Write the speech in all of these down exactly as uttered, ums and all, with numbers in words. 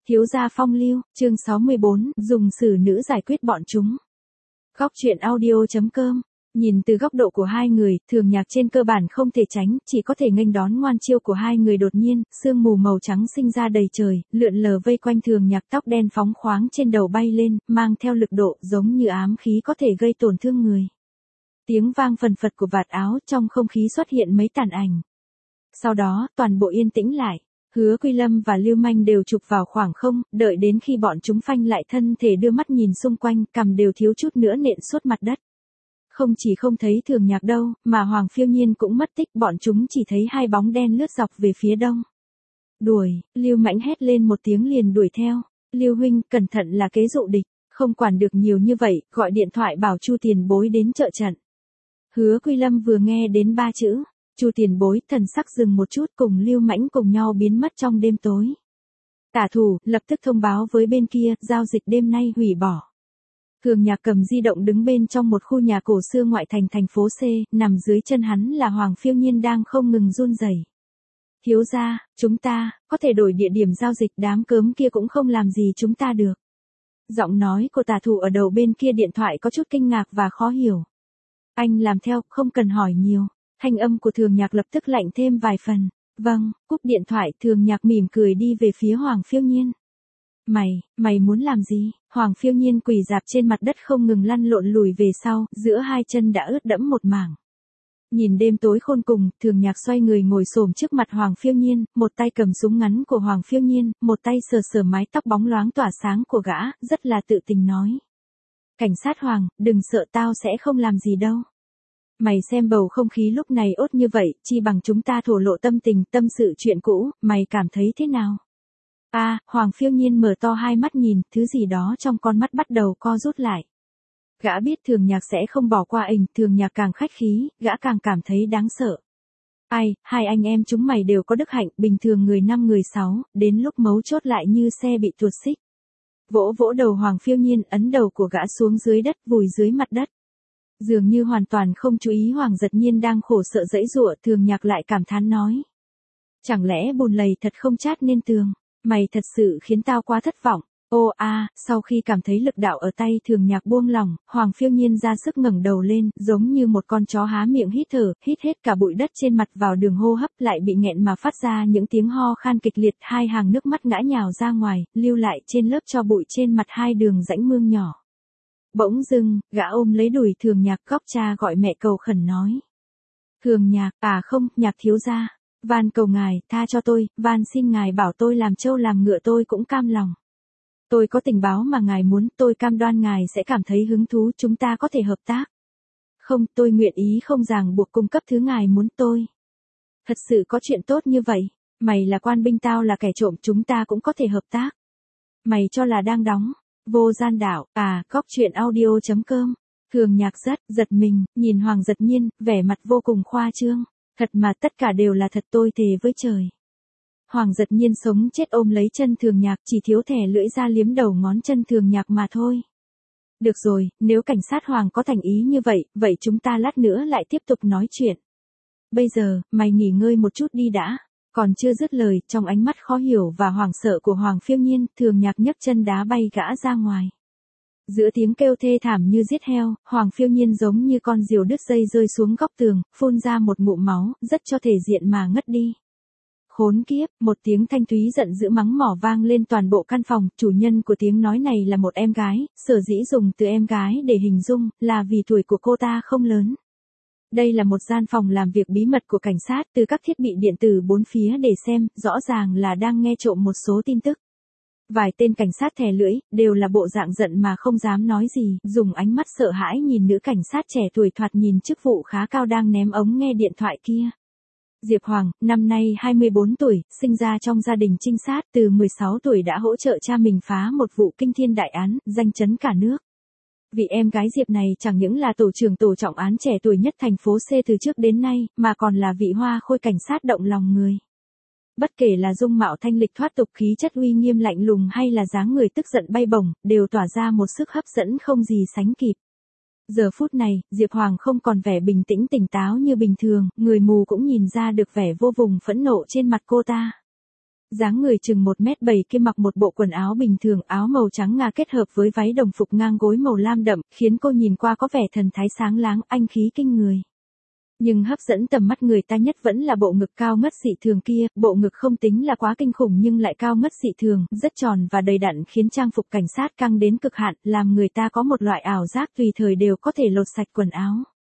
Thiếu gia phong lưu, chương sáu mươi bốn, dùng xử nữ giải quyết bọn chúng. Góc truyện audio chấm com. Nhìn từ góc độ của hai người, Thường Nhạc trên cơ bản không thể tránh, chỉ có thể nghênh đón ngoan chiêu của hai người. Đột nhiên, sương mù màu trắng sinh ra đầy trời, lượn lờ vây quanh Thường Nhạc, tóc đen phóng khoáng trên đầu bay lên, mang theo lực độ giống như ám khí có thể gây tổn thương người. Tiếng vang phần phật của vạt áo, trong không khí xuất hiện mấy tàn ảnh. Sau đó, toàn bộ yên tĩnh lại. Hứa Quy Lâm và Lưu Manh đều chụp vào khoảng không, đợi đến khi bọn chúng phanh lại thân thể đưa mắt nhìn xung quanh, cằm đều thiếu chút nữa nện suốt mặt đất. Không chỉ không thấy Thường Nhạc đâu, mà Hoàng Phiêu Nhiên cũng mất tích, bọn chúng chỉ thấy hai bóng đen lướt dọc về phía đông. Đuổi, Lưu Mãnh hét lên một tiếng liền đuổi theo. Lưu huynh, cẩn thận là kế dụ địch, không quản được nhiều như vậy, gọi điện thoại bảo Chu tiền bối đến trợ trận. Hứa Quy Lâm vừa nghe đến ba chữ Chu tiền bối, thần sắc dừng một chút, cùng Lưu Mãnh cùng nhau biến mất trong đêm tối. Tả thủ, lập tức thông báo với bên kia, giao dịch đêm nay hủy bỏ. Thường Nhạc cầm di động đứng bên trong một khu nhà cổ xưa ngoại thành thành phố C, nằm dưới chân hắn là Hoàng Phiêu Nhiên đang không ngừng run rẩy. Thiếu gia, chúng ta, có thể đổi địa điểm giao dịch, đám cớm kia cũng không làm gì chúng ta được. Giọng nói của tả thủ ở đầu bên kia điện thoại có chút kinh ngạc và khó hiểu. Anh làm theo, không cần hỏi nhiều. Thanh âm của Thường Nhạc lập tức lạnh thêm vài phần. Vâng, cúp điện thoại, Thường Nhạc mỉm cười đi về phía Hoàng Phiêu Nhiên. Mày, mày muốn làm gì? Hoàng Phiêu Nhiên quỳ rạp trên mặt đất không ngừng lăn lộn lùi về sau, giữa hai chân đã ướt đẫm một mảng. Nhìn đêm tối khôn cùng, Thường Nhạc xoay người ngồi xổm trước mặt Hoàng Phiêu Nhiên, một tay cầm súng ngắn của Hoàng Phiêu Nhiên, một tay sờ sờ mái tóc bóng loáng tỏa sáng của gã, rất là tự tình nói. Cảnh sát Hoàng, đừng sợ, tao sẽ không làm gì đâu. Mày xem bầu không khí lúc này ốt như vậy, chi bằng chúng ta thổ lộ tâm tình, tâm sự chuyện cũ, mày cảm thấy thế nào? A, à, Hoàng Phiêu Nhiên mở to hai mắt nhìn, thứ gì đó trong con mắt bắt đầu co rút lại. Gã biết Thường Nhạc sẽ không bỏ qua ảnh, Thường Nhạc càng khách khí, gã càng cảm thấy đáng sợ. Ai, hai anh em chúng mày đều có đức hạnh, bình thường người năm người sáu, đến lúc mấu chốt lại như xe bị tuột xích. Vỗ vỗ đầu Hoàng Phiêu Nhiên, ấn đầu của gã xuống dưới đất, vùi dưới mặt đất. Dường như hoàn toàn không chú ý Hoàng Giật Nhiên đang khổ sợ giãy giụa, Thường Nhạc lại cảm thán nói. Chẳng lẽ bùn lầy thật không chát nên tường, mày thật sự khiến tao quá thất vọng. Ô a, à, sau khi cảm thấy lực đạo ở tay Thường Nhạc buông lỏng, Hoàng Phiêu Nhiên ra sức ngẩng đầu lên, giống như một con chó há miệng hít thở, hít hết cả bụi đất trên mặt vào đường hô hấp, lại bị nghẹn mà phát ra những tiếng ho khan kịch liệt, hai hàng nước mắt ngã nhào ra ngoài, lưu lại trên lớp tro bụi trên mặt hai đường rãnh mương nhỏ. Bỗng dưng, gã ôm lấy đùi Thường Nhạc, khóc cha gọi mẹ cầu khẩn nói. Thường Nhạc, à không, Nhạc thiếu gia, van cầu ngài, tha cho tôi, van xin ngài bảo tôi làm trâu làm ngựa tôi cũng cam lòng. Tôi có tình báo mà ngài muốn, tôi cam đoan ngài sẽ cảm thấy hứng thú, chúng ta có thể hợp tác. Không, tôi nguyện ý không ràng buộc cung cấp thứ ngài muốn tôi. Thật sự có chuyện tốt như vậy, mày là quan binh tao là kẻ trộm, chúng ta cũng có thể hợp tác. Mày cho là đang đóng. Vô gian đạo, à, góc truyện audio chấm com. Thường Nhạc rất giật mình, nhìn Hoàng Giật Nhiên, vẻ mặt vô cùng khoa trương. Thật mà, tất cả đều là thật, tôi thề với trời. Hoàng Giật Nhiên sống chết ôm lấy chân Thường Nhạc, chỉ thiếu thẻ lưỡi ra liếm đầu ngón chân Thường Nhạc mà thôi. Được rồi, nếu cảnh sát Hoàng có thành ý như vậy, vậy chúng ta lát nữa lại tiếp tục nói chuyện. Bây giờ, mày nghỉ ngơi một chút đi đã. Còn chưa dứt lời, trong ánh mắt khó hiểu và hoảng sợ của Hoàng Phiêu Nhiên, Thường Nhạc nhấc chân đá bay gã ra ngoài. Giữa tiếng kêu thê thảm như giết heo, Hoàng Phiêu Nhiên giống như con diều đứt dây rơi xuống góc tường, phun ra một ngụm máu, rất cho thể diện mà ngất đi. Khốn kiếp, một tiếng thanh thúy giận dữ mắng mỏ vang lên toàn bộ căn phòng, chủ nhân của tiếng nói này là một em gái, sở dĩ dùng từ em gái để hình dung, là vì tuổi của cô ta không lớn. Đây là một gian phòng làm việc bí mật của cảnh sát, từ các thiết bị điện tử bốn phía để xem, rõ ràng là đang nghe trộm một số tin tức. Vài tên cảnh sát thè lưỡi, đều là bộ dạng giận mà không dám nói gì, dùng ánh mắt sợ hãi nhìn nữ cảnh sát trẻ tuổi thoạt nhìn chức vụ khá cao đang ném ống nghe điện thoại kia. Diệp Hoàng, năm nay hai mươi bốn tuổi, sinh ra trong gia đình trinh sát, từ mười sáu tuổi đã hỗ trợ cha mình phá một vụ kinh thiên đại án, danh chấn cả nước. Vị em gái Diệp này chẳng những là tổ trưởng tổ trọng án trẻ tuổi nhất thành phố C từ trước đến nay, mà còn là vị hoa khôi cảnh sát động lòng người. Bất kể là dung mạo thanh lịch thoát tục, khí chất uy nghiêm lạnh lùng hay là dáng người tức giận bay bổng, đều tỏa ra một sức hấp dẫn không gì sánh kịp. Giờ phút này, Diệp Hoàng không còn vẻ bình tĩnh tỉnh táo như bình thường, người mù cũng nhìn ra được vẻ vô cùng phẫn nộ trên mặt cô ta. Dáng người chừng một mét bảy kia mặc một bộ quần áo bình thường, áo màu trắng ngà kết hợp với váy đồng phục ngang gối màu lam đậm, khiến cô nhìn qua có vẻ thần thái sáng láng, anh khí kinh người. Nhưng hấp dẫn tầm mắt người ta nhất vẫn là bộ ngực cao ngất dị thường kia, bộ ngực không tính là quá kinh khủng nhưng lại cao ngất dị thường, rất tròn và đầy đặn khiến trang phục cảnh sát căng đến cực hạn, làm người ta có một loại ảo giác tùy thời đều có thể lột sạch quần áo.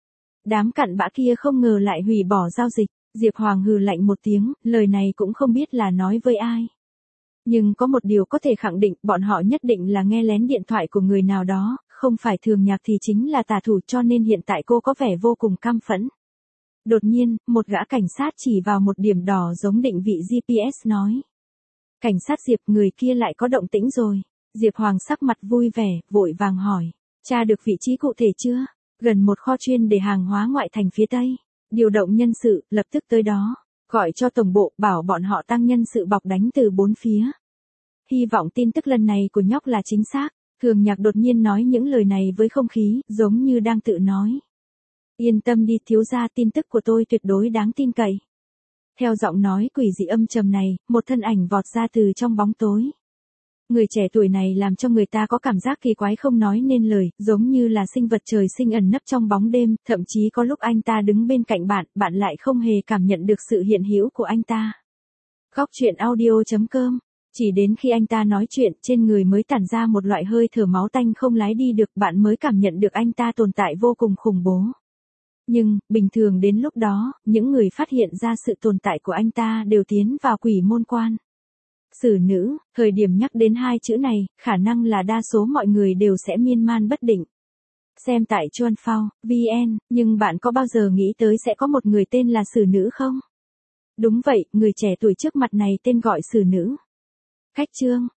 Đám cặn bã kia không ngờ lại hủy bỏ giao dịch, Diệp Hoàng hừ lạnh một tiếng, lời này cũng không biết là nói với ai. Nhưng có một điều có thể khẳng định, bọn họ nhất định là nghe lén điện thoại của người nào đó, không phải Thường Nhạc thì chính là tà thủ, cho nên hiện tại cô có vẻ vô cùng căm phẫn. Đột nhiên, một gã cảnh sát chỉ vào một điểm đỏ giống định vị giê pê ét nói. Cảnh sát Diệp, người kia lại có động tĩnh rồi. Diệp Hoàng sắc mặt vui vẻ, vội vàng hỏi. Tra được vị trí cụ thể chưa? Gần một kho chuyên để hàng hóa ngoại thành phía Tây. Điều động nhân sự, lập tức tới đó. Gọi cho tổng bộ, bảo bọn họ tăng nhân sự bọc đánh từ bốn phía. Hy vọng tin tức lần này của nhóc là chính xác. Thường Nhạc đột nhiên nói những lời này với không khí, giống như đang tự nói. Yên tâm đi thiếu gia, tin tức của tôi tuyệt đối đáng tin cậy. Theo giọng nói quỷ dị âm trầm này, một thân ảnh vọt ra từ trong bóng tối. Người trẻ tuổi này làm cho người ta có cảm giác kỳ quái không nói nên lời, giống như là sinh vật trời sinh ẩn nấp trong bóng đêm, thậm chí có lúc anh ta đứng bên cạnh bạn, bạn lại không hề cảm nhận được sự hiện hữu của anh ta. Góc truyện audio chấm com. Chỉ đến khi anh ta nói chuyện, trên người mới tản ra một loại hơi thở máu tanh không lái đi được, bạn mới cảm nhận được anh ta tồn tại vô cùng khủng bố. Nhưng, bình thường đến lúc đó, những người phát hiện ra sự tồn tại của anh ta đều tiến vào quỷ môn quan. Xử nữ, thời điểm nhắc đến hai chữ này, khả năng là đa số mọi người đều sẽ miên man bất định. Xem tại chuan phao chấm vn, nhưng bạn có bao giờ nghĩ tới sẽ có một người tên là xử nữ không? Đúng vậy, người trẻ tuổi trước mặt này tên gọi xử nữ. Khách chương.